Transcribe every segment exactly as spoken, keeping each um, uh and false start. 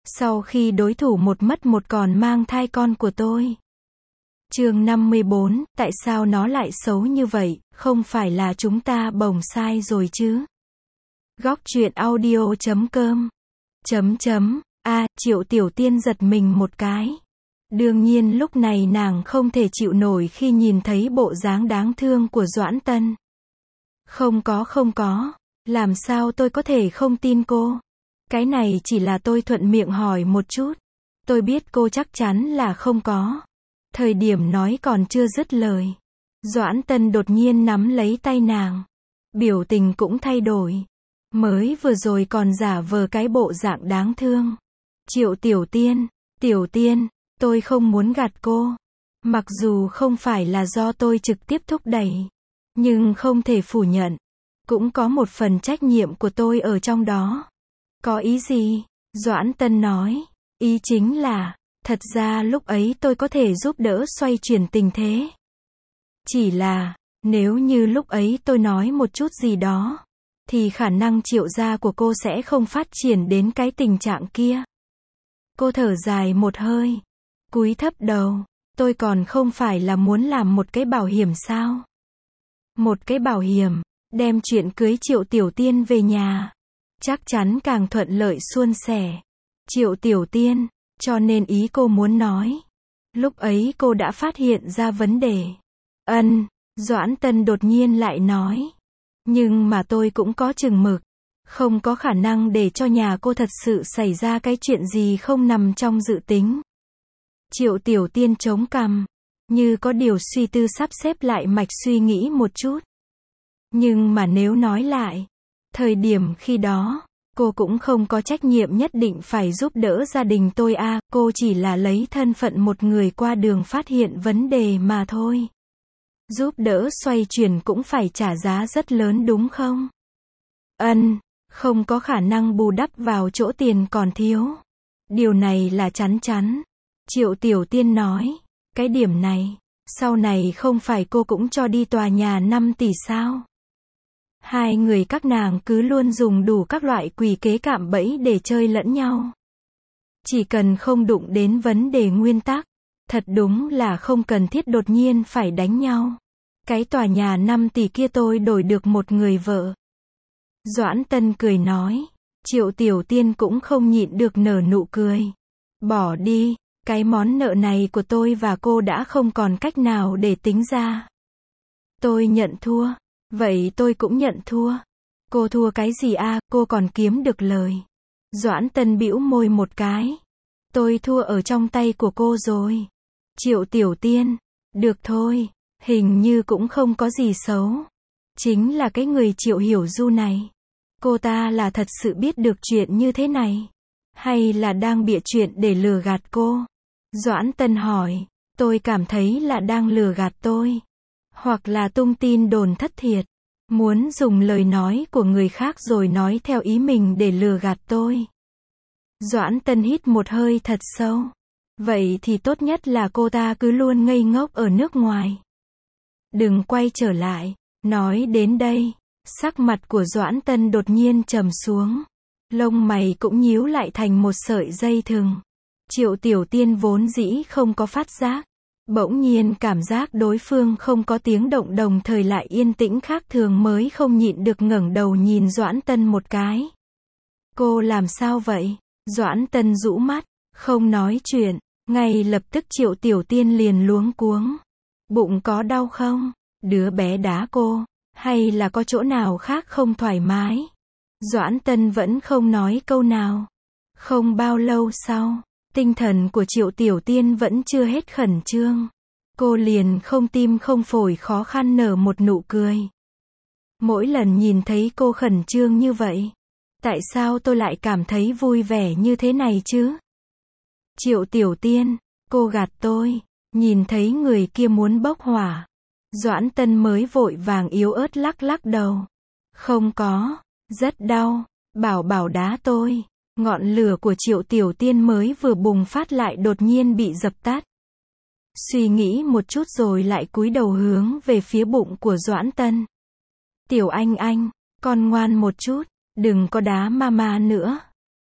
Sau khi đối thủ một mất một còn mang thai con của tôi. Chương năm mươi bốn, tại sao nó lại xấu như vậy, không phải là chúng ta bồng sai rồi chứ? Góc truyện audio chấm com chấm chấm a Triệu Tiểu Tiên giật mình một cái. Đương nhiên lúc này nàng không thể chịu nổi khi nhìn thấy bộ dáng đáng thương của Doãn Tân. Không có không có, làm sao tôi có thể không tin cô? Cái này chỉ là tôi thuận miệng hỏi một chút. Tôi biết cô chắc chắn là không có. Thời điểm nói còn chưa dứt lời, Doãn Tân đột nhiên nắm lấy tay nàng. Biểu tình cũng thay đổi. Mới vừa rồi còn giả vờ cái bộ dạng đáng thương. Triệu Tiểu Tiên, Tiểu Tiên, tôi không muốn gạt cô. Mặc dù không phải là do tôi trực tiếp thúc đẩy, nhưng không thể phủ nhận, cũng có một phần trách nhiệm của tôi ở trong đó. Có ý gì? Doãn Tân nói. Ý chính là, thật ra lúc ấy tôi có thể giúp đỡ xoay chuyển tình thế. Chỉ là, nếu như lúc ấy tôi nói một chút gì đó, thì khả năng Triệu gia của cô sẽ không phát triển đến cái tình trạng kia. Cô thở dài một hơi, cúi thấp đầu. Tôi còn không phải là muốn làm một cái bảo hiểm sao? Một cái bảo hiểm, đem chuyện cưới Triệu Tiểu Tiên về nhà. Chắc chắn càng thuận lợi suôn sẻ. Triệu Tiểu Tiên, cho nên ý cô muốn nói. Lúc ấy cô đã phát hiện ra vấn đề. Ân, Doãn Tân đột nhiên lại nói. Nhưng mà tôi cũng có chừng mực. Không có khả năng để cho nhà cô thật sự xảy ra cái chuyện gì không nằm trong dự tính. Triệu Tiểu Tiên chống cằm, như có điều suy tư sắp xếp lại mạch suy nghĩ một chút. Nhưng mà nếu nói lại, thời điểm khi đó, cô cũng không có trách nhiệm nhất định phải giúp đỡ gia đình tôi a, à, cô chỉ là lấy thân phận một người qua đường phát hiện vấn đề mà thôi. Giúp đỡ xoay chuyển cũng phải trả giá rất lớn đúng không? Ân, không có khả năng bù đắp vào chỗ tiền còn thiếu. Điều này là chắn chắn. Triệu Tiểu Tiên nói, cái điểm này, sau này không phải cô cũng cho đi tòa nhà năm tỷ sao? Hai người các nàng cứ luôn dùng đủ các loại quỷ kế cạm bẫy để chơi lẫn nhau. Chỉ cần không đụng đến vấn đề nguyên tắc, thật đúng là không cần thiết đột nhiên phải đánh nhau. Cái tòa nhà năm tỷ kia tôi đổi được một người vợ. Doãn Tân cười nói, Triệu Tiểu Tiên cũng không nhịn được nở nụ cười. Bỏ đi, cái món nợ này của tôi và cô đã không còn cách nào để tính ra. Tôi nhận thua. Vậy tôi cũng nhận thua. Cô thua cái gì a, à, cô còn kiếm được lời. Doãn Tân bĩu môi một cái. Tôi thua ở trong tay của cô rồi. Triệu Tiểu Tiên, được thôi, hình như cũng không có gì xấu. Chính là cái người Triệu Hiểu Du này. Cô ta là thật sự biết được chuyện như thế này, hay là đang bịa chuyện để lừa gạt cô? Doãn Tân hỏi, tôi cảm thấy là đang lừa gạt tôi. Hoặc là tung tin đồn thất thiệt, muốn dùng lời nói của người khác rồi nói theo ý mình để lừa gạt tôi. Doãn Tân hít một hơi thật sâu. Vậy thì tốt nhất là cô ta cứ luôn ngây ngốc ở nước ngoài. Đừng quay trở lại. Nói đến đây, sắc mặt của Doãn Tân đột nhiên trầm xuống. Lông mày cũng nhíu lại thành một sợi dây thừng. Triệu Tiểu Tiên vốn dĩ không có phát giác. Bỗng nhiên cảm giác đối phương không có tiếng động đồng thời lại yên tĩnh khác thường mới không nhịn được ngẩng đầu nhìn Doãn Tân một cái. Cô làm sao vậy? Doãn Tân rũ mắt, không nói chuyện, ngay lập tức Triệu Tiểu Tiên liền luống cuống. Bụng có đau không? Đứa bé đá cô, hay là có chỗ nào khác không thoải mái? Doãn Tân vẫn không nói câu nào. Không bao lâu sau, tinh thần của Triệu Tiểu Tiên vẫn chưa hết khẩn trương. Cô liền không tim không phổi khó khăn nở một nụ cười. Mỗi lần nhìn thấy cô khẩn trương như vậy, tại sao tôi lại cảm thấy vui vẻ như thế này chứ? Triệu Tiểu Tiên, cô gạt tôi. Nhìn thấy người kia muốn bốc hỏa, Doãn Tân mới vội vàng yếu ớt lắc lắc đầu. Không có, rất đau, bảo bảo đá tôi. Ngọn lửa của Triệu Tiểu Tiên mới vừa bùng phát lại đột nhiên bị dập tắt. Suy nghĩ một chút rồi lại cúi đầu hướng về phía bụng của Doãn Tân. Tiểu Anh Anh, con ngoan một chút, đừng có đá mama nữa.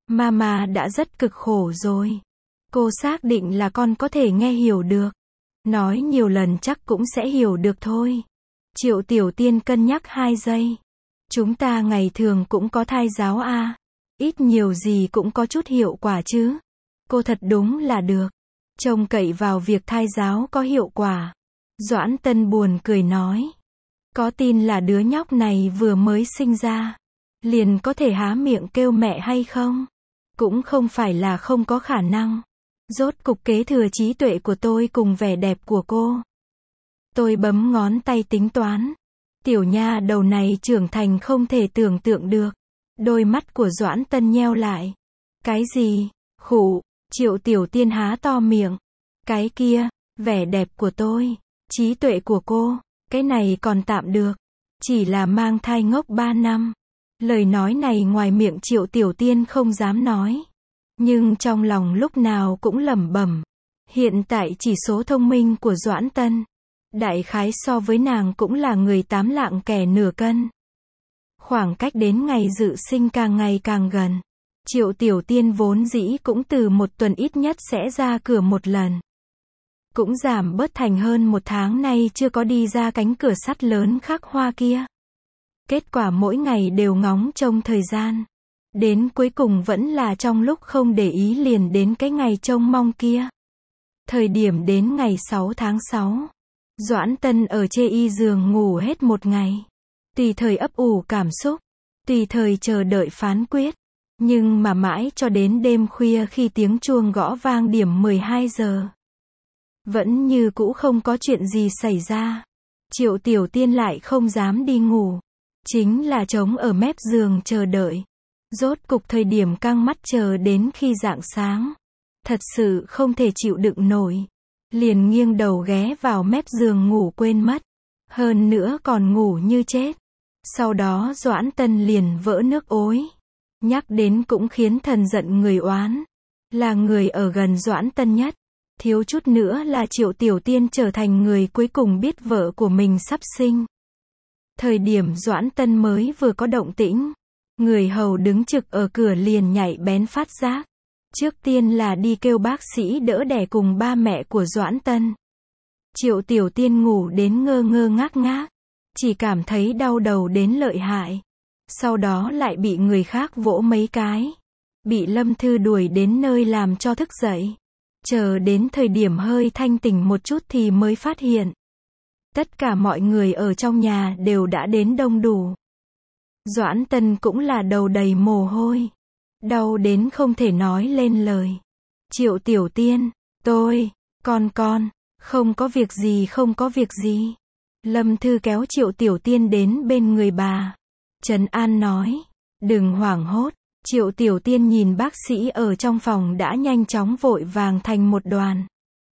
Mama đã rất cực khổ rồi. Cô xác định là con có thể nghe hiểu được. Nói nhiều lần chắc cũng sẽ hiểu được thôi. Triệu Tiểu Tiên cân nhắc hai giây. Chúng ta ngày thường cũng có thai giáo à. Ít nhiều gì cũng có chút hiệu quả chứ. Cô thật đúng là được. Trông cậy vào việc thai giáo có hiệu quả. Doãn Tân buồn cười nói. Có tin là đứa nhóc này vừa mới sinh ra liền có thể há miệng kêu mẹ hay không? Cũng không phải là không có khả năng. Rốt cục kế thừa trí tuệ của tôi cùng vẻ đẹp của cô. Tôi bấm ngón tay tính toán. Tiểu nha đầu này trưởng thành không thể tưởng tượng được. Đôi mắt của Doãn Tân nheo lại. Cái gì? Khụ. Triệu Tiểu Tiên há to miệng. Cái kia, vẻ đẹp của tôi, trí tuệ của cô, cái này còn tạm được. Chỉ là mang thai ngốc ba năm. Lời nói này ngoài miệng Triệu Tiểu Tiên không dám nói. Nhưng trong lòng lúc nào cũng lẩm bẩm. Hiện tại chỉ số thông minh của Doãn Tân, đại khái so với nàng cũng là người tám lạng kẻ nửa cân. Khoảng cách đến ngày dự sinh càng ngày càng gần. Triệu Tiểu Tiên vốn dĩ cũng từ một tuần ít nhất sẽ ra cửa một lần. Cũng giảm bớt thành hơn một tháng nay chưa có đi ra cánh cửa sắt lớn khắc hoa kia. Kết quả mỗi ngày đều ngóng trông thời gian. Đến cuối cùng vẫn là trong lúc không để ý liền đến cái ngày trông mong kia. Thời điểm đến ngày sáu tháng sáu. Doãn Tân ở chê y giường ngủ hết một ngày. Tùy thời ấp ủ cảm xúc. Tùy thời chờ đợi phán quyết. Nhưng mà mãi cho đến đêm khuya khi tiếng chuông gõ vang điểm mười hai giờ. Vẫn như cũ không có chuyện gì xảy ra. Triệu Tiểu Tiên lại không dám đi ngủ. Chính là trống ở mép giường chờ đợi. Rốt cục thời điểm căng mắt chờ đến khi rạng sáng. Thật sự không thể chịu đựng nổi. Liền nghiêng đầu ghé vào mép giường ngủ quên mất. Hơn nữa còn ngủ như chết. Sau đó Doãn Tân liền vỡ nước ối. Nhắc đến cũng khiến thần giận người oán. Là người ở gần Doãn Tân nhất. Thiếu chút nữa là Triệu Tiểu Tiên trở thành người cuối cùng biết vợ của mình sắp sinh. Thời điểm Doãn Tân mới vừa có động tĩnh. Người hầu đứng trực ở cửa liền nhảy bén phát giác. Trước tiên là đi kêu bác sĩ đỡ đẻ cùng ba mẹ của Doãn Tân. Triệu Tiểu Tiên ngủ đến ngơ ngơ ngác ngác. Chỉ cảm thấy đau đầu đến lợi hại. Sau đó lại bị người khác vỗ mấy cái. Bị Lâm Thư đuổi đến nơi làm cho thức dậy. Chờ đến thời điểm hơi thanh tỉnh một chút thì mới phát hiện. Tất cả mọi người ở trong nhà đều đã đến đông đủ. Doãn Tân cũng là đầu đầy mồ hôi. Đau đến không thể nói lên lời. Triệu Tiểu Tiên, tôi, con con, không có việc gì không có việc gì. Lâm Thư kéo Triệu Tiểu Tiên đến bên người bà. Trấn an nói, đừng hoảng hốt. Triệu Tiểu Tiên nhìn bác sĩ ở trong phòng đã nhanh chóng vội vàng thành một đoàn.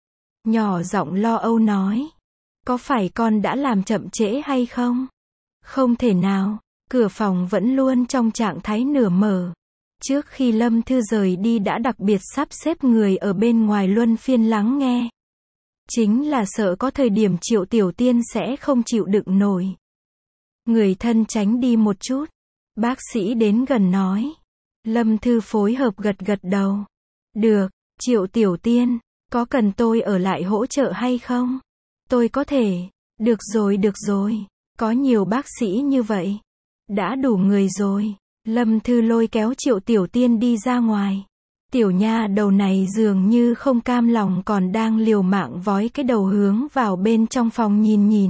Nhỏ giọng lo âu nói, có phải con đã làm chậm trễ hay không? Không thể nào, cửa phòng vẫn luôn trong trạng thái nửa mở. Trước khi Lâm Thư rời đi đã đặc biệt sắp xếp người ở bên ngoài luân phiên lắng nghe. Chính là sợ có thời điểm Triệu Tiểu Tiên sẽ không chịu đựng nổi. Người thân tránh đi một chút. Bác sĩ đến gần nói. Lâm Thư phối hợp gật gật đầu. Được, Triệu Tiểu Tiên, có cần tôi ở lại hỗ trợ hay không? Tôi có thể. Được rồi được rồi. Có nhiều bác sĩ như vậy. Đã đủ người rồi. Lâm Thư lôi kéo Triệu Tiểu Tiên đi ra ngoài. Tiểu nha đầu này dường như không cam lòng còn đang liều mạng vói cái đầu hướng vào bên trong phòng nhìn nhìn.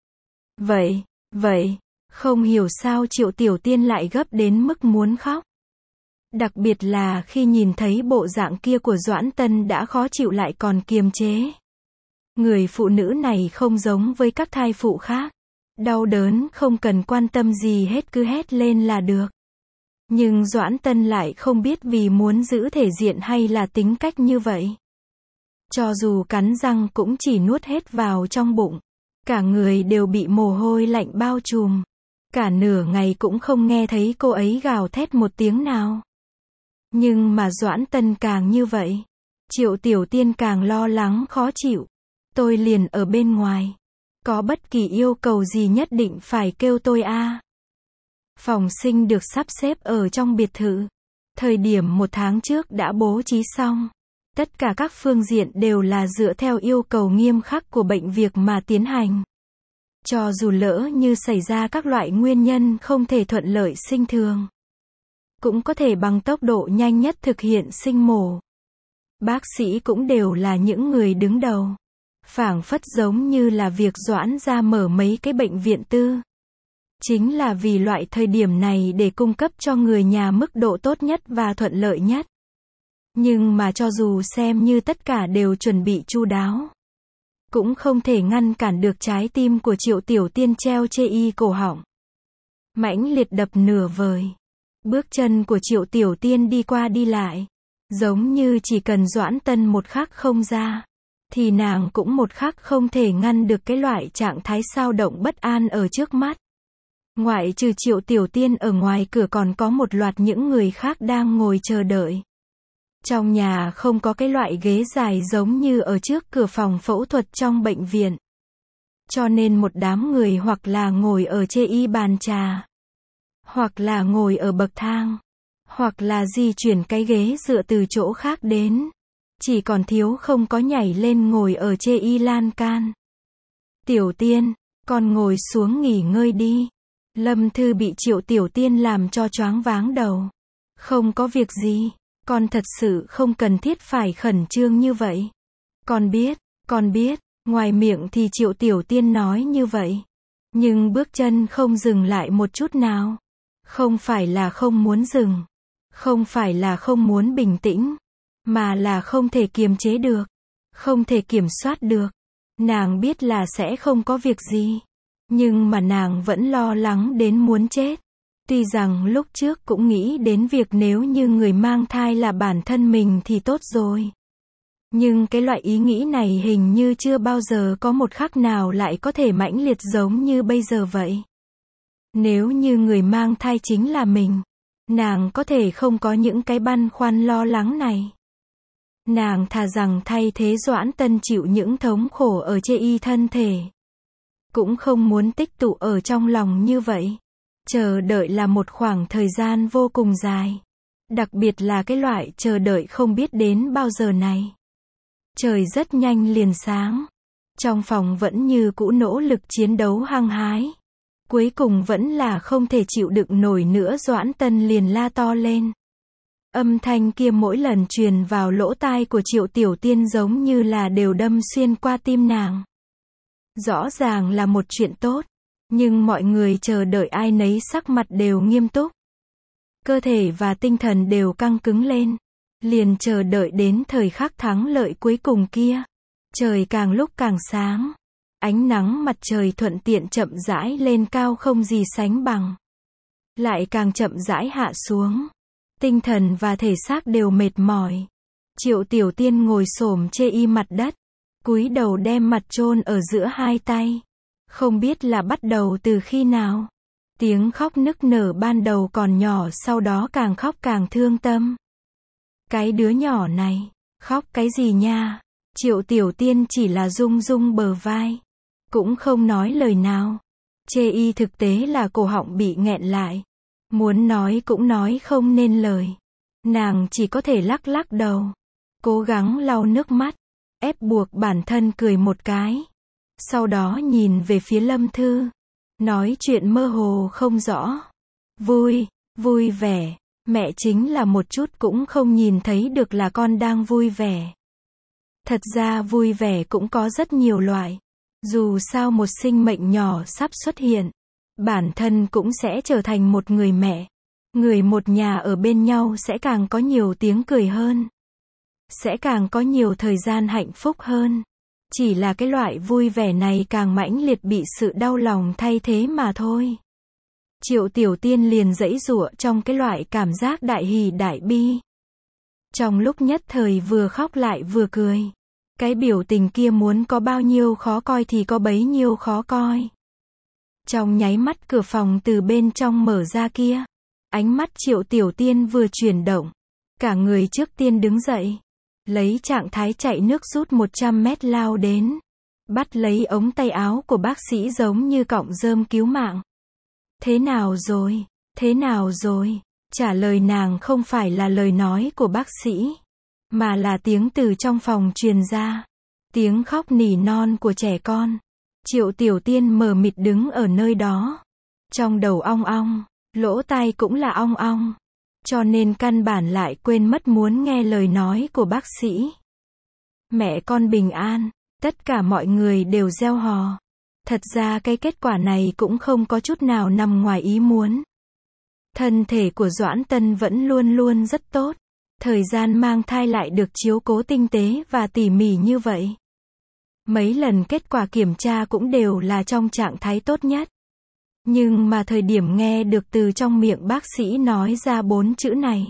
Vậy, vậy, không hiểu sao Triệu Tiểu Tiên lại gấp đến mức muốn khóc. Đặc biệt là khi nhìn thấy bộ dạng kia của Doãn Tân đã khó chịu lại còn kiềm chế. Người phụ nữ này không giống với các thai phụ khác. Đau đớn không cần quan tâm gì hết cứ hét lên là được. Nhưng Doãn Tân lại không biết vì muốn giữ thể diện hay là tính cách như vậy. Cho dù cắn răng cũng chỉ nuốt hết vào trong bụng. Cả người đều bị mồ hôi lạnh bao trùm. Cả nửa ngày cũng không nghe thấy cô ấy gào thét một tiếng nào. Nhưng mà Doãn Tân càng như vậy. Triệu Tiểu Tiên càng lo lắng khó chịu. Tôi liền ở bên ngoài. Có bất kỳ yêu cầu gì nhất định phải kêu tôi a. Phòng sinh được sắp xếp ở trong biệt thự. Thời điểm một tháng trước đã bố trí xong. Tất cả các phương diện đều là dựa theo yêu cầu nghiêm khắc của bệnh viện mà tiến hành. Cho dù lỡ như xảy ra các loại nguyên nhân không thể thuận lợi sinh thường, cũng có thể bằng tốc độ nhanh nhất thực hiện sinh mổ. Bác sĩ cũng đều là những người đứng đầu. Phảng phất giống như là việc Doãn ra mở mấy cái bệnh viện tư. Chính là vì loại thời điểm này để cung cấp cho người nhà mức độ tốt nhất và thuận lợi nhất. Nhưng mà cho dù xem như tất cả đều chuẩn bị chu đáo, cũng không thể ngăn cản được trái tim của Triệu Tiểu Tiên treo chê y cổ họng. Mãnh liệt đập nửa vời. Bước chân của Triệu Tiểu Tiên đi qua đi lại. Giống như chỉ cần Doãn Tân một khắc không ra, thì nàng cũng một khắc không thể ngăn được cái loại trạng thái xao động bất an ở trước mắt. Ngoại trừ Triệu Tiểu Tiên ở ngoài cửa còn có một loạt những người khác đang ngồi chờ đợi. Trong nhà không có cái loại ghế dài giống như ở trước cửa phòng phẫu thuật trong bệnh viện. Cho nên một đám người hoặc là ngồi ở chê y bàn trà, hoặc là ngồi ở bậc thang, hoặc là di chuyển cái ghế dựa từ chỗ khác đến. Chỉ còn thiếu không có nhảy lên ngồi ở chê y lan can. Tiểu Tiên, con ngồi xuống nghỉ ngơi đi. Lâm Thư bị Triệu Tiểu Tiên làm cho choáng váng đầu. Không có việc gì, con thật sự không cần thiết phải khẩn trương như vậy. Con biết, con biết, ngoài miệng thì Triệu Tiểu Tiên nói như vậy. Nhưng bước chân không dừng lại một chút nào. Không phải là không muốn dừng. Không phải là không muốn bình tĩnh. Mà là không thể kiềm chế được. Không thể kiểm soát được. Nàng biết là sẽ không có việc gì. Nhưng mà nàng vẫn lo lắng đến muốn chết. Tuy rằng lúc trước cũng nghĩ đến việc nếu như người mang thai là bản thân mình thì tốt rồi. Nhưng cái loại ý nghĩ này hình như chưa bao giờ có một khắc nào lại có thể mãnh liệt giống như bây giờ vậy. Nếu như người mang thai chính là mình, nàng có thể không có những cái băn khoăn lo lắng này. Nàng thà rằng thay thế Doãn Tân chịu những thống khổ ở chê y thân thể. Cũng không muốn tích tụ ở trong lòng như vậy. Chờ đợi là một khoảng thời gian vô cùng dài. Đặc biệt là cái loại chờ đợi không biết đến bao giờ này. Trời rất nhanh liền sáng. Trong phòng vẫn như cũ nỗ lực chiến đấu hăng hái. Cuối cùng vẫn là không thể chịu đựng nổi nữa, Doãn Tân liền la to lên. Âm thanh kia mỗi lần truyền vào lỗ tai của Triệu Tiểu Tiên giống như là đều đâm xuyên qua tim nàng. Rõ ràng là một chuyện tốt, nhưng mọi người chờ đợi ai nấy sắc mặt đều nghiêm túc. Cơ thể và tinh thần đều căng cứng lên. Liền chờ đợi đến thời khắc thắng lợi cuối cùng kia. Trời càng lúc càng sáng. Ánh nắng mặt trời thuận tiện chậm rãi lên cao không gì sánh bằng. Lại càng chậm rãi hạ xuống. Tinh thần và thể xác đều mệt mỏi. Triệu Tiểu Tiên ngồi xổm chê y mặt đất. Cúi đầu đem mặt chôn ở giữa hai tay. Không biết là bắt đầu từ khi nào. Tiếng khóc nức nở ban đầu còn nhỏ, sau đó càng khóc càng thương tâm. Cái đứa nhỏ này, khóc cái gì nha? Triệu Tiểu Tiên chỉ là rung rung bờ vai. Cũng không nói lời nào. Chê y thực tế là cổ họng bị nghẹn lại. Muốn nói cũng nói không nên lời. Nàng chỉ có thể lắc lắc đầu. Cố gắng lau nước mắt. Ép buộc bản thân cười một cái. Sau đó nhìn về phía Lâm Thư. Nói chuyện mơ hồ không rõ. Vui, vui vẻ. Mẹ chính là một chút cũng không nhìn thấy được là con đang vui vẻ. Thật ra vui vẻ cũng có rất nhiều loại. Dù sao một sinh mệnh nhỏ sắp xuất hiện, bản thân cũng sẽ trở thành một người mẹ. Người một nhà ở bên nhau sẽ càng có nhiều tiếng cười hơn. Sẽ càng có nhiều thời gian hạnh phúc hơn. Chỉ là cái loại vui vẻ này càng mãnh liệt bị sự đau lòng thay thế mà thôi. Triệu Tiểu Tiên liền giãy giụa trong cái loại cảm giác đại hỉ đại bi. Trong lúc nhất thời vừa khóc lại vừa cười. Cái biểu tình kia muốn có bao nhiêu khó coi thì có bấy nhiêu khó coi. Trong nháy mắt cửa phòng từ bên trong mở ra kia. Ánh mắt Triệu Tiểu Tiên vừa chuyển động. Cả người trước tiên đứng dậy. Lấy trạng thái chạy nước rút một trăm mét lao đến. Bắt lấy ống tay áo của bác sĩ giống như cọng rơm cứu mạng. Thế nào rồi? Thế nào rồi? Trả lời nàng không phải là lời nói của bác sĩ, mà là tiếng từ trong phòng truyền ra. Tiếng khóc nỉ non của trẻ con. Triệu Tiểu Tiên mờ mịt đứng ở nơi đó. Trong đầu ong ong, lỗ tai cũng là ong ong. Cho nên căn bản lại quên mất muốn nghe lời nói của bác sĩ. Mẹ con bình an, tất cả mọi người đều reo hò. Thật ra cái kết quả này cũng không có chút nào nằm ngoài ý muốn. Thân thể của Doãn Tân vẫn luôn luôn rất tốt. Thời gian mang thai lại được chiếu cố tinh tế và tỉ mỉ như vậy. Mấy lần kết quả kiểm tra cũng đều là trong trạng thái tốt nhất. Nhưng mà thời điểm nghe được từ trong miệng bác sĩ nói ra bốn chữ này,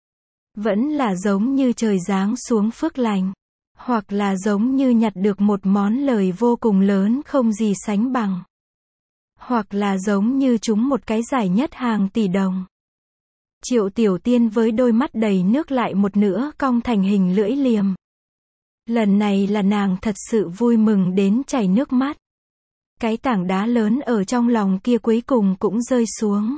vẫn là giống như trời giáng xuống phước lành. Hoặc là giống như nhặt được một món lời vô cùng lớn không gì sánh bằng. Hoặc là giống như trúng một cái giải nhất hàng tỷ đồng. Triệu Tiểu Tiên với đôi mắt đầy nước lại một nữa cong thành hình lưỡi liềm. Lần này là nàng thật sự vui mừng đến chảy nước mắt. Cái tảng đá lớn ở trong lòng kia cuối cùng cũng rơi xuống.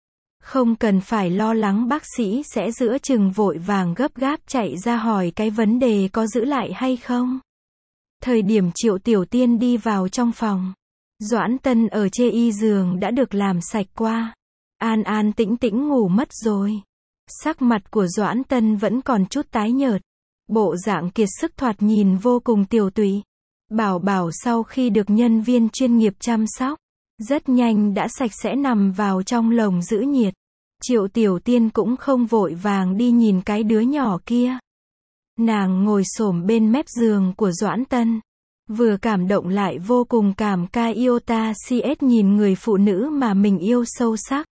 Không cần phải lo lắng bác sĩ sẽ giữa chừng vội vàng gấp gáp chạy ra hỏi cái vấn đề có giữ lại hay không. Thời điểm Triệu Tiểu Tiên đi vào trong phòng, Doãn Tân ở chê y giường đã được làm sạch qua. An an tĩnh tĩnh ngủ mất rồi. Sắc mặt của Doãn Tân vẫn còn chút tái nhợt. Bộ dạng kiệt sức thoạt nhìn vô cùng tiều tụy. Bảo bảo sau khi được nhân viên chuyên nghiệp chăm sóc, rất nhanh đã sạch sẽ nằm vào trong lồng giữ nhiệt. Triệu Tiểu Tiên cũng không vội vàng đi nhìn cái đứa nhỏ kia. Nàng ngồi xổm bên mép giường của Doãn Tân. Vừa cảm động lại vô cùng cảm ca iota cs nhìn người phụ nữ mà mình yêu sâu sắc.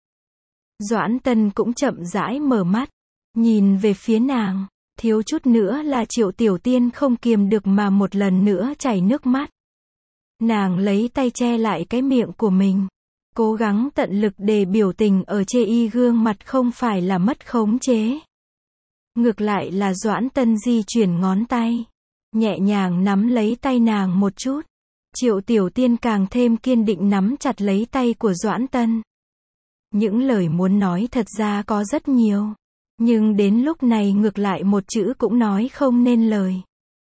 Doãn Tân cũng chậm rãi mở mắt. Nhìn về phía nàng. Thiếu chút nữa là Triệu Tiểu Tiên không kiềm được mà một lần nữa chảy nước mắt. Nàng lấy tay che lại cái miệng của mình. Cố gắng tận lực để biểu tình ở chê y gương mặt không phải là mất khống chế. Ngược lại là Doãn Tân di chuyển ngón tay. Nhẹ nhàng nắm lấy tay nàng một chút. Triệu Tiểu Tiên càng thêm kiên định nắm chặt lấy tay của Doãn Tân. Những lời muốn nói thật ra có rất nhiều. Nhưng đến lúc này ngược lại một chữ cũng nói không nên lời.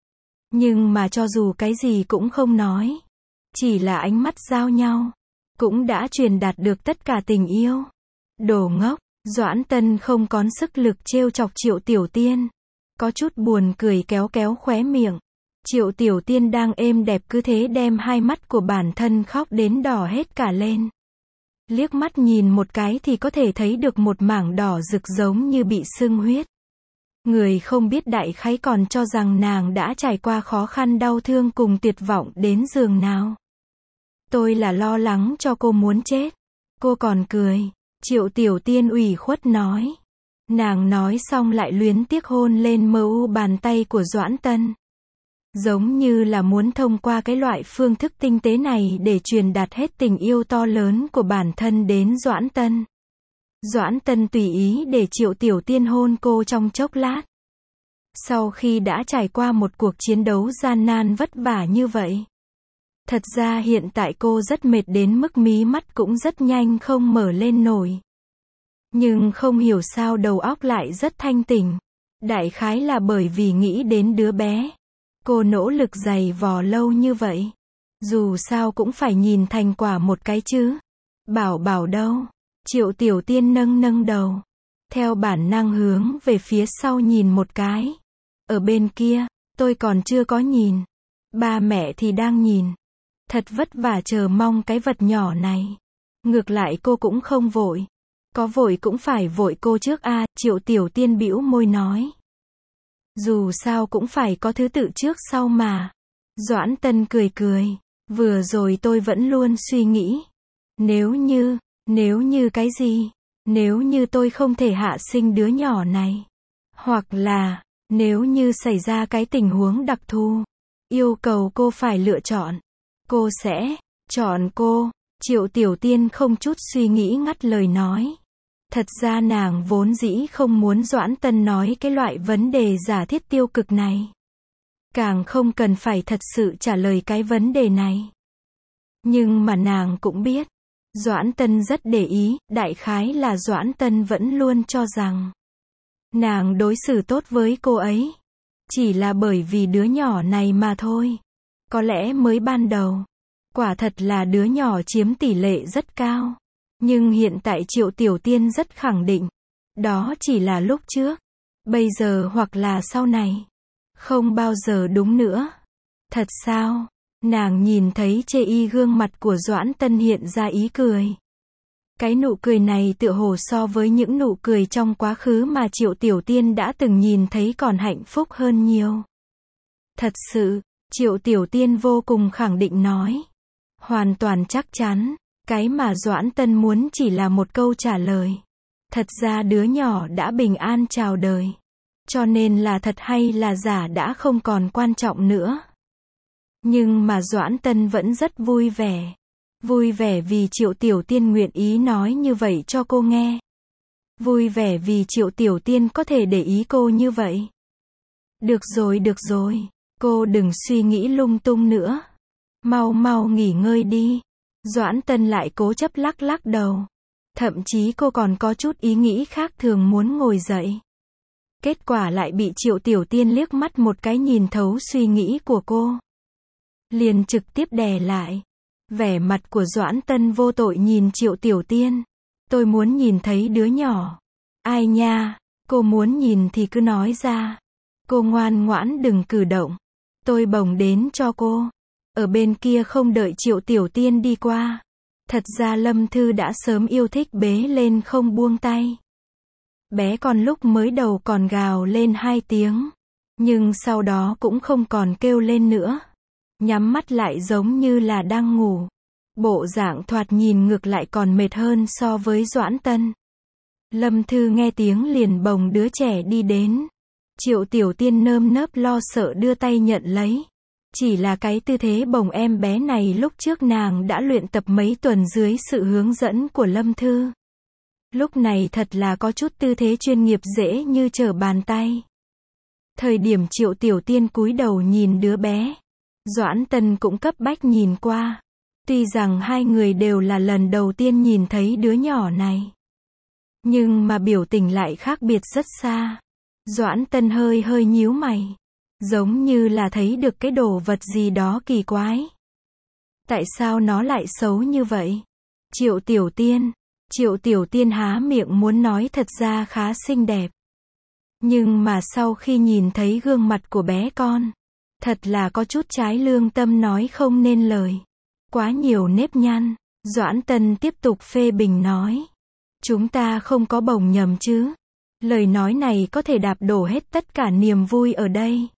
Nhưng mà cho dù cái gì cũng không nói. Chỉ là ánh mắt giao nhau. Cũng đã truyền đạt được tất cả tình yêu. Đồ ngốc, Doãn Tân không có sức lực trêu chọc Triệu Tiểu Tiên. Có chút buồn cười kéo kéo khóe miệng. Triệu Tiểu Tiên đang êm đẹp cứ thế đem hai mắt của bản thân khóc đến đỏ hết cả lên. Liếc mắt nhìn một cái thì có thể thấy được một mảng đỏ rực giống như bị sưng huyết. Người không biết đại khái còn cho rằng nàng đã trải qua khó khăn đau thương cùng tuyệt vọng đến giường nào. Tôi là lo lắng cho cô muốn chết. Cô còn cười. Triệu Tiểu Tiên ủy khuất nói. Nàng nói xong lại luyến tiếc hôn lên mờ u bàn tay của Doãn Tân. Giống như là muốn thông qua cái loại phương thức tinh tế này để truyền đạt hết tình yêu to lớn của bản thân đến Doãn Tân. Doãn Tân tùy ý để Triệu Tiểu Tiên hôn cô trong chốc lát. Sau khi đã trải qua một cuộc chiến đấu gian nan vất vả như vậy. Thật ra hiện tại cô rất mệt đến mức mí mắt cũng rất nhanh không mở lên nổi. Nhưng không hiểu sao đầu óc lại rất thanh tỉnh. Đại khái là bởi vì nghĩ đến đứa bé. Cô nỗ lực giày vò lâu như vậy. Dù sao cũng phải nhìn thành quả một cái chứ. Bảo bảo đâu? Triệu Tiểu Tiên nâng nâng đầu. Theo bản năng hướng về phía sau nhìn một cái. Ở bên kia, tôi còn chưa có nhìn. Ba mẹ thì đang nhìn. Thật vất vả chờ mong cái vật nhỏ này. Ngược lại cô cũng không vội. Có vội cũng phải vội cô trước a, à, Triệu Tiểu Tiên bĩu môi nói. Dù sao cũng phải có thứ tự trước sau mà. Doãn Tân cười cười. Vừa rồi tôi vẫn luôn suy nghĩ. Nếu như, nếu như cái gì? Nếu như tôi không thể hạ sinh đứa nhỏ này. Hoặc là, nếu như xảy ra cái tình huống đặc thù. Yêu cầu cô phải lựa chọn. Cô sẽ chọn cô. Triệu Tiểu Tiên không chút suy nghĩ ngắt lời nói. Thật ra nàng vốn dĩ không muốn Doãn Tân nói cái loại vấn đề giả thiết tiêu cực này. Càng không cần phải thật sự trả lời cái vấn đề này. Nhưng mà nàng cũng biết. Doãn Tân rất để ý, đại khái là Doãn Tân vẫn luôn cho rằng nàng đối xử tốt với cô ấy. Chỉ là bởi vì đứa nhỏ này mà thôi. Có lẽ mới ban đầu, quả thật là đứa nhỏ chiếm tỷ lệ rất cao. Nhưng hiện tại Triệu Tiểu Tiên rất khẳng định, đó chỉ là lúc trước, bây giờ hoặc là sau này. Không bao giờ đúng nữa. Thật sao? Nàng nhìn thấy chê y gương mặt của Doãn Tân hiện ra ý cười. Cái nụ cười này tựa hồ so với những nụ cười trong quá khứ mà Triệu Tiểu Tiên đã từng nhìn thấy còn hạnh phúc hơn nhiều. Thật sự, Triệu Tiểu Tiên vô cùng khẳng định nói. Hoàn toàn chắc chắn, cái mà Doãn Tân muốn chỉ là một câu trả lời. Thật ra đứa nhỏ đã bình an chào đời. Cho nên là thật hay là giả đã không còn quan trọng nữa. Nhưng mà Doãn Tân vẫn rất vui vẻ. Vui vẻ vì Triệu Tiểu Tiên nguyện ý nói như vậy cho cô nghe. Vui vẻ vì Triệu Tiểu Tiên có thể để ý cô như vậy. Được rồi, được rồi. Cô đừng suy nghĩ lung tung nữa. Mau mau nghỉ ngơi đi. Doãn Tân lại cố chấp lắc lắc đầu. Thậm chí cô còn có chút ý nghĩ khác thường muốn ngồi dậy. Kết quả lại bị Triệu Tiểu Tiên liếc mắt một cái nhìn thấu suy nghĩ của cô. Liền trực tiếp đè lại. Vẻ mặt của Doãn Tân vô tội nhìn Triệu Tiểu Tiên. Tôi muốn nhìn thấy đứa nhỏ. Ai nha, cô muốn nhìn thì cứ nói ra. Cô ngoan ngoãn đừng cử động. Tôi bồng đến cho cô. Ở bên kia không đợi Triệu Tiểu Tiên đi qua. Thật ra Lâm Thư đã sớm yêu thích bế lên không buông tay. Bé con lúc mới đầu còn gào lên hai tiếng. Nhưng sau đó cũng không còn kêu lên nữa. Nhắm mắt lại giống như là đang ngủ. Bộ dạng thoạt nhìn ngược lại còn mệt hơn so với Doãn Tân. Lâm Thư nghe tiếng liền bồng đứa trẻ đi đến. Triệu Tiểu Tiên nơm nớp lo sợ đưa tay nhận lấy. Chỉ là cái tư thế bồng em bé này lúc trước nàng đã luyện tập mấy tuần dưới sự hướng dẫn của Lâm Thư. Lúc này thật là có chút tư thế chuyên nghiệp dễ như trở bàn tay. Thời điểm Triệu Tiểu Tiên cúi đầu nhìn đứa bé, Doãn Tân cũng cấp bách nhìn qua. Tuy rằng hai người đều là lần đầu tiên nhìn thấy đứa nhỏ này. Nhưng mà biểu tình lại khác biệt rất xa. Doãn Tân hơi hơi nhíu mày. Giống như là thấy được cái đồ vật gì đó kỳ quái. Tại sao nó lại xấu như vậy? Triệu Tiểu Tiên. Triệu Tiểu Tiên há miệng muốn nói thật ra khá xinh đẹp. Nhưng mà sau khi nhìn thấy gương mặt của bé con, thật là có chút trái lương tâm nói không nên lời. Quá nhiều nếp nhăn. Doãn Tân tiếp tục phê bình nói. Chúng ta không có bồng nhầm chứ. Lời nói này có thể đạp đổ hết tất cả niềm vui ở đây.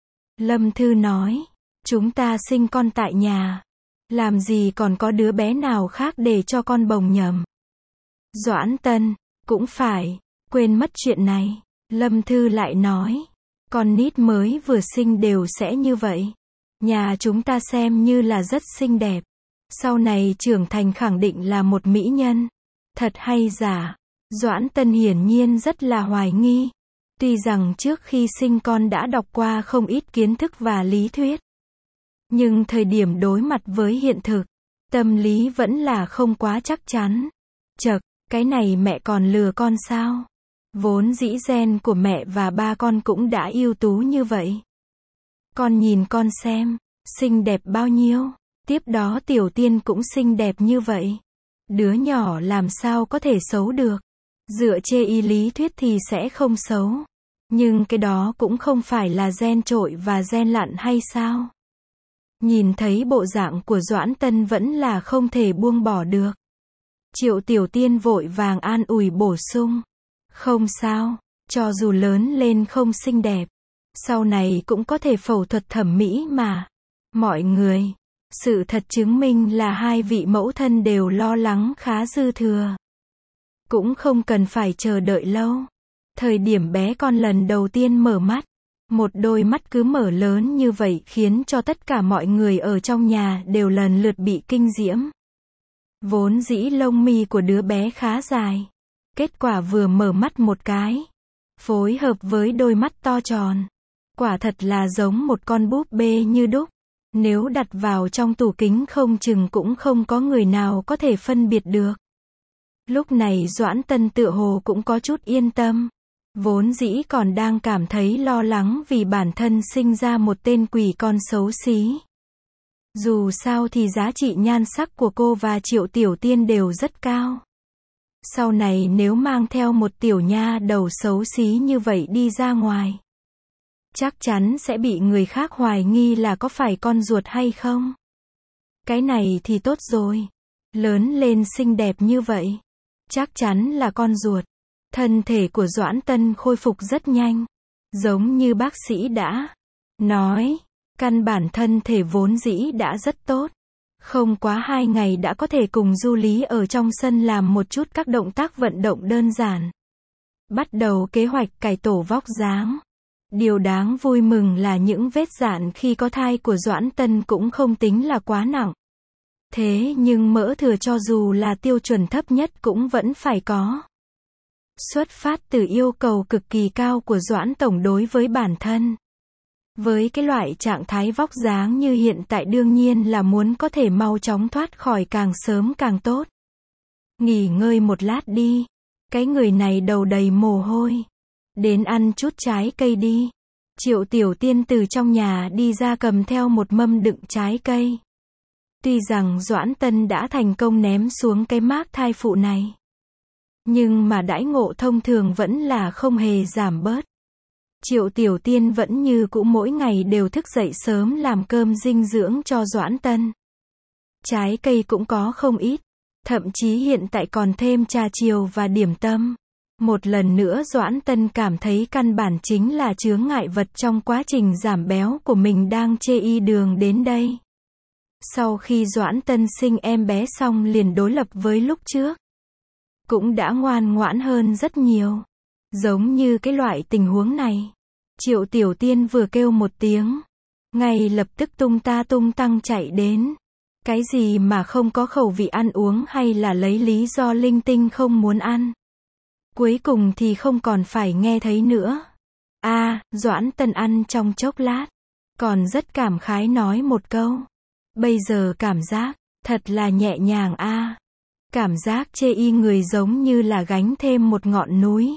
Lâm Thư nói. Chúng ta sinh con tại nhà. Làm gì còn có đứa bé nào khác để cho con bồng nhầm. Doãn Tân. Cũng phải. Quên mất chuyện này. Lâm Thư lại nói. Con nít mới vừa sinh đều sẽ như vậy. Nhà chúng ta xem như là rất xinh đẹp. Sau này trưởng thành khẳng định là một mỹ nhân. Thật hay giả? Doãn Tân hiển nhiên rất là hoài nghi. Tuy rằng trước khi sinh con đã đọc qua không ít kiến thức và lý thuyết. Nhưng thời điểm đối mặt với hiện thực, tâm lý vẫn là không quá chắc chắn. Chậc, cái này mẹ còn lừa con sao? Vốn dĩ gen của mẹ và ba con cũng đã ưu tú như vậy. Con nhìn con xem, xinh đẹp bao nhiêu. Tiếp đó Tiểu Tiên cũng xinh đẹp như vậy. Đứa nhỏ làm sao có thể xấu được. Dựa chê y lý thuyết thì sẽ không xấu. Nhưng cái đó cũng không phải là gen trội và gen lặn hay sao? Nhìn thấy bộ dạng của Doãn Tân vẫn là không thể buông bỏ được. Triệu Tiểu Tiên vội vàng an ủi bổ sung. Không sao, cho dù lớn lên không xinh đẹp, sau này cũng có thể phẫu thuật thẩm mỹ mà. Mọi người, sự thật chứng minh là hai vị mẫu thân đều lo lắng khá dư thừa. Cũng không cần phải chờ đợi lâu. Thời điểm bé con lần đầu tiên mở mắt, một đôi mắt cứ mở lớn như vậy khiến cho tất cả mọi người ở trong nhà đều lần lượt bị kinh diễm. Vốn dĩ lông mi của đứa bé khá dài. Kết quả vừa mở mắt một cái, phối hợp với đôi mắt to tròn. Quả thật là giống một con búp bê như đúc. Nếu đặt vào trong tủ kính không chừng cũng không có người nào có thể phân biệt được. Lúc này Doãn Tân tựa hồ cũng có chút yên tâm. Vốn dĩ còn đang cảm thấy lo lắng vì bản thân sinh ra một tên quỷ con xấu xí. Dù sao thì giá trị nhan sắc của cô và Triệu Tiểu Tiên đều rất cao. Sau này nếu mang theo một tiểu nha đầu xấu xí như vậy đi ra ngoài, chắc chắn sẽ bị người khác hoài nghi là có phải con ruột hay không. Cái này thì tốt rồi. Lớn lên xinh đẹp như vậy, chắc chắn là con ruột. Thân thể của Doãn Tân khôi phục rất nhanh. Giống như bác sĩ đã nói, căn bản thân thể vốn dĩ đã rất tốt. Không quá hai ngày đã có thể cùng Du Lý ở trong sân làm một chút các động tác vận động đơn giản. Bắt đầu kế hoạch cải tổ vóc dáng. Điều đáng vui mừng là những vết dạn khi có thai của Doãn Tân cũng không tính là quá nặng. Thế nhưng mỡ thừa cho dù là tiêu chuẩn thấp nhất cũng vẫn phải có. Xuất phát từ yêu cầu cực kỳ cao của Doãn Tổng đối với bản thân. Với cái loại trạng thái vóc dáng như hiện tại đương nhiên là muốn có thể mau chóng thoát khỏi càng sớm càng tốt. Nghỉ ngơi một lát đi. Cái người này đầu đầy mồ hôi. Đến ăn chút trái cây đi. Triệu Tiểu Tiên từ trong nhà đi ra cầm theo một mâm đựng trái cây. Tuy rằng Doãn Tân đã thành công ném xuống cái mác thai phụ này, nhưng mà đãi ngộ thông thường vẫn là không hề giảm bớt. Triệu Tiểu Tiên vẫn như cũ mỗi ngày đều thức dậy sớm làm cơm dinh dưỡng cho Doãn Tân. Trái cây cũng có không ít, thậm chí hiện tại còn thêm trà chiều và điểm tâm. Một lần nữa Doãn Tân cảm thấy căn bản chính là chướng ngại vật trong quá trình giảm béo của mình đang chê y đường đến đây. Sau khi Doãn Tân sinh em bé xong liền đối lập với lúc trước, cũng đã ngoan ngoãn hơn rất nhiều. Giống như cái loại tình huống này, Triệu Tiểu Tiên vừa kêu một tiếng, ngay lập tức tung ta tung tăng chạy đến. Cái gì mà không có khẩu vị ăn uống hay là lấy lý do linh tinh không muốn ăn. Cuối cùng thì không còn phải nghe thấy nữa. A, à, Doãn Tân ăn trong chốc lát, còn rất cảm khái nói một câu. Bây giờ cảm giác, thật là nhẹ nhàng a. À. Cảm giác chê y người giống như là gánh thêm một ngọn núi.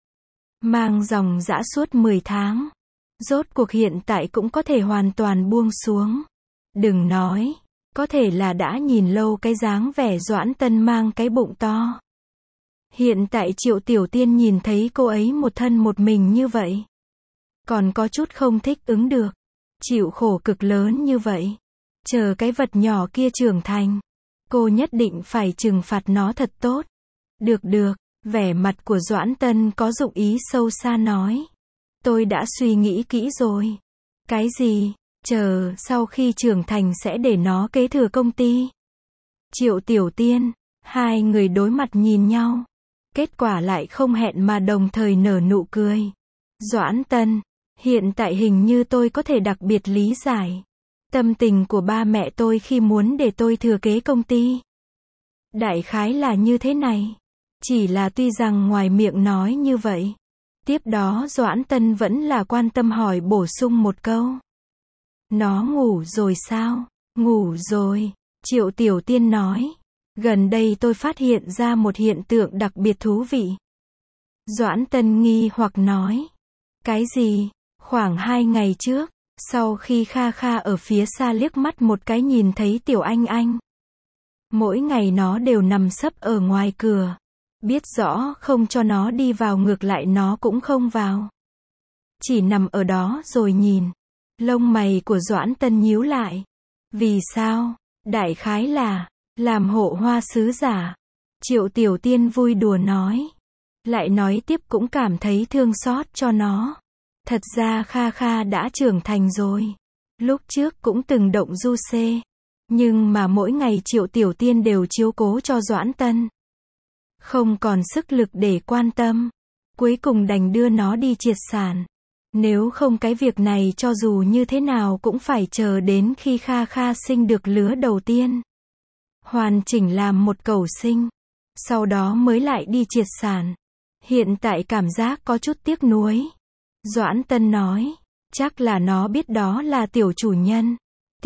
Mang dòng dã suốt mười tháng. Rốt cuộc hiện tại cũng có thể hoàn toàn buông xuống. Đừng nói, có thể là đã nhìn lâu cái dáng vẻ Doãn Tân mang cái bụng to. Hiện tại Triệu Tiểu Tiên nhìn thấy cô ấy một thân một mình như vậy, còn có chút không thích ứng được. Chịu khổ cực lớn như vậy, chờ cái vật nhỏ kia trưởng thành, cô nhất định phải trừng phạt nó thật tốt. Được được, vẻ mặt của Doãn Tân có dụng ý sâu xa nói. Tôi đã suy nghĩ kỹ rồi. Cái gì? Chờ, sau khi trưởng thành sẽ để nó kế thừa công ty. Triệu Tiểu Tiên, hai người đối mặt nhìn nhau. Kết quả lại không hẹn mà đồng thời nở nụ cười. Doãn Tân, hiện tại hình như tôi có thể đặc biệt lý giải tâm tình của ba mẹ tôi khi muốn để tôi thừa kế công ty. Đại khái là như thế này. Chỉ là tuy rằng ngoài miệng nói như vậy, tiếp đó Doãn Tân vẫn là quan tâm hỏi bổ sung một câu. Nó ngủ rồi sao? Ngủ rồi, Triệu Tiểu Tiên nói. Gần đây tôi phát hiện ra một hiện tượng đặc biệt thú vị. Doãn Tân nghi hoặc nói. Cái gì? Khoảng hai ngày trước, sau khi Kha Kha ở phía xa liếc mắt một cái nhìn thấy Tiểu Anh Anh. Mỗi ngày nó đều nằm sấp ở ngoài cửa. Biết rõ không cho nó đi vào ngược lại nó cũng không vào. Chỉ nằm ở đó rồi nhìn. Lông mày của Doãn Tân nhíu lại. Vì sao? Đại khái là làm hộ hoa sứ giả. Triệu Tiểu Tiên vui đùa nói. Lại nói tiếp cũng cảm thấy thương xót cho nó. Thật ra Kha Kha đã trưởng thành rồi. Lúc trước cũng từng động du xê. Nhưng mà mỗi ngày Triệu Tiểu Tiên đều chiếu cố cho Doãn Tân. Không còn sức lực để quan tâm. Cuối cùng đành đưa nó đi triệt sản. Nếu không cái việc này cho dù như thế nào cũng phải chờ đến khi Kha Kha sinh được lứa đầu tiên. Hoàn chỉnh làm một cẩu sinh. Sau đó mới lại đi triệt sản. Hiện tại cảm giác có chút tiếc nuối. Doãn Tân nói. Chắc là nó biết đó là tiểu chủ nhân.